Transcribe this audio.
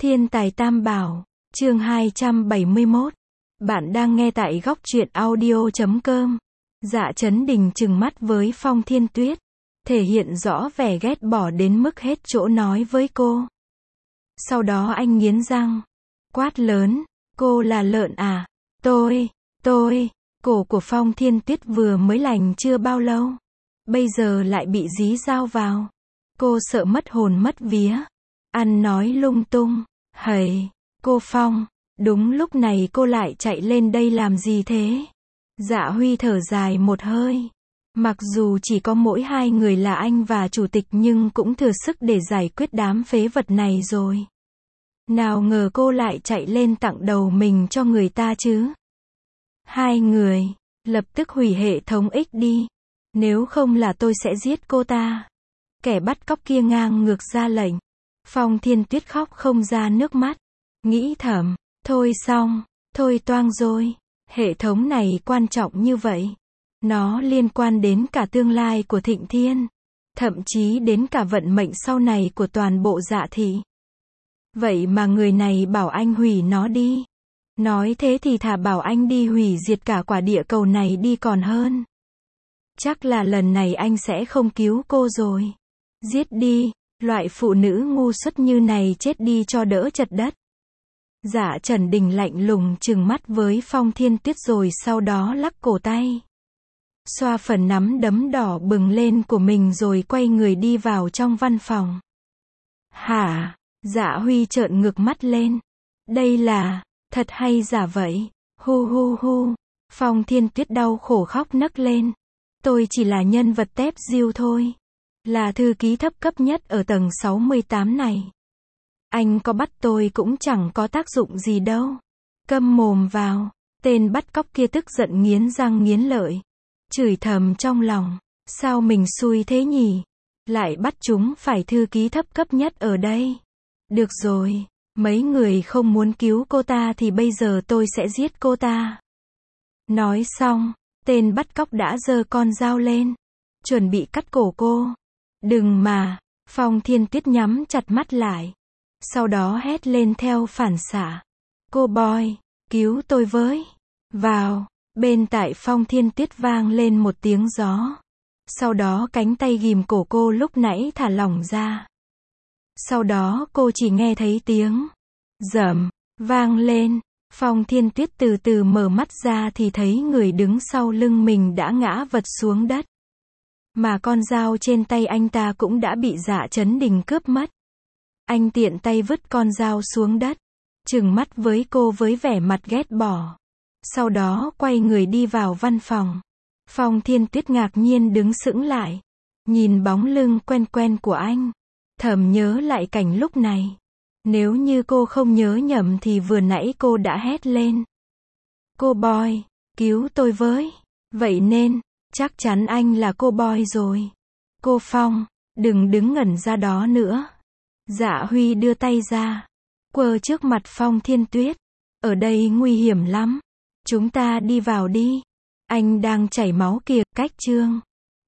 Thiên tài tam bảo, chương 271. Bạn đang nghe tại góc truyện audio.com. Dạ Chấn Đình trừng mắt với Phong Thiên Tuyết, thể hiện rõ vẻ ghét bỏ đến mức hết chỗ nói với cô. Sau đó anh nghiến răng, quát lớn, cô là lợn à? Tôi, cổ của Phong Thiên Tuyết vừa mới lành chưa bao lâu, bây giờ lại bị dí dao vào. Cô sợ mất hồn mất vía, ăn nói lung tung. Hầy, cô Phong, đúng lúc này cô lại chạy lên đây làm gì thế? Dạ Huy thở dài một hơi. Mặc dù chỉ có mỗi hai người là anh và chủ tịch nhưng cũng thừa sức để giải quyết đám phế vật này rồi. Nào ngờ cô lại chạy lên tặng đầu mình cho người ta chứ. Hai người, lập tức hủy hệ thống X đi. Nếu không là tôi sẽ giết cô ta. Kẻ bắt cóc kia ngang ngược ra lệnh. Phong Thiên Tuyết khóc không ra nước mắt. Nghĩ thầm, thôi xong, thôi toang rồi. Hệ thống này quan trọng như vậy. Nó liên quan đến cả tương lai của Thịnh Thiên. Thậm chí đến cả vận mệnh sau này của toàn bộ Dạ thị. Vậy mà người này bảo anh hủy nó đi. Nói thế thì thà bảo anh đi hủy diệt cả quả địa cầu này đi còn hơn. Chắc là lần này anh sẽ không cứu cô rồi. Giết đi, loại phụ nữ ngu xuẩn như này chết đi cho đỡ chật đất. Dạ Trần Đình lạnh lùng trừng mắt với Phong Thiên Tuyết rồi sau đó lắc cổ tay. Xoa phần nắm đấm đỏ bừng lên của mình rồi quay người đi vào trong văn phòng. Hả? Dạ Huy trợn ngược mắt lên. Đây là, thật hay giả vậy? Hu hu hu. Phong Thiên Tuyết đau khổ khóc nấc lên. Tôi chỉ là nhân vật tép diêu thôi. Là thư ký thấp cấp nhất ở tầng 68 này. Anh có bắt tôi cũng chẳng có tác dụng gì đâu. Câm mồm vào. Tên bắt cóc kia tức giận nghiến răng nghiến lợi. Chửi thầm trong lòng. Sao mình xui thế nhỉ? Lại bắt chúng phải thư ký thấp cấp nhất ở đây. Được rồi. Mấy người không muốn cứu cô ta thì bây giờ tôi sẽ giết cô ta. Nói xong, tên bắt cóc đã giơ con dao lên. Chuẩn bị cắt cổ cô. Đừng mà. Phong Thiên Tuyết nhắm chặt mắt lại. Sau đó hét lên theo phản xạ. Cô boy, cứu tôi với. Vào. Bên tại Phong Thiên Tuyết vang lên một tiếng gió. Sau đó cánh tay ghìm cổ cô lúc nãy thả lỏng ra. Sau đó cô chỉ nghe thấy tiếng rầm vang lên. Phong Thiên Tuyết từ từ mở mắt ra thì thấy người đứng sau lưng mình đã ngã vật xuống đất. Mà con dao trên tay anh ta cũng đã bị Dạ Chấn Đình cướp mất. Anh tiện tay vứt con dao xuống đất, trừng mắt với cô với vẻ mặt ghét bỏ. Sau đó quay người đi vào văn phòng. Phong Thiên Tuyết ngạc nhiên đứng sững lại, nhìn bóng lưng quen quen của anh, thầm nhớ lại cảnh lúc này. Nếu như cô không nhớ nhầm thì vừa nãy cô đã hét lên. Cô boy, cứu tôi với. Vậy nên, chắc chắn anh là cô boy rồi. Cô Phong, đừng đứng ngẩn ra đó nữa. Dạ Huy đưa tay ra, quơ trước mặt Phong Thiên Tuyết. Ở đây nguy hiểm lắm. Chúng ta đi vào đi. Anh đang chảy máu kìa, cách chương.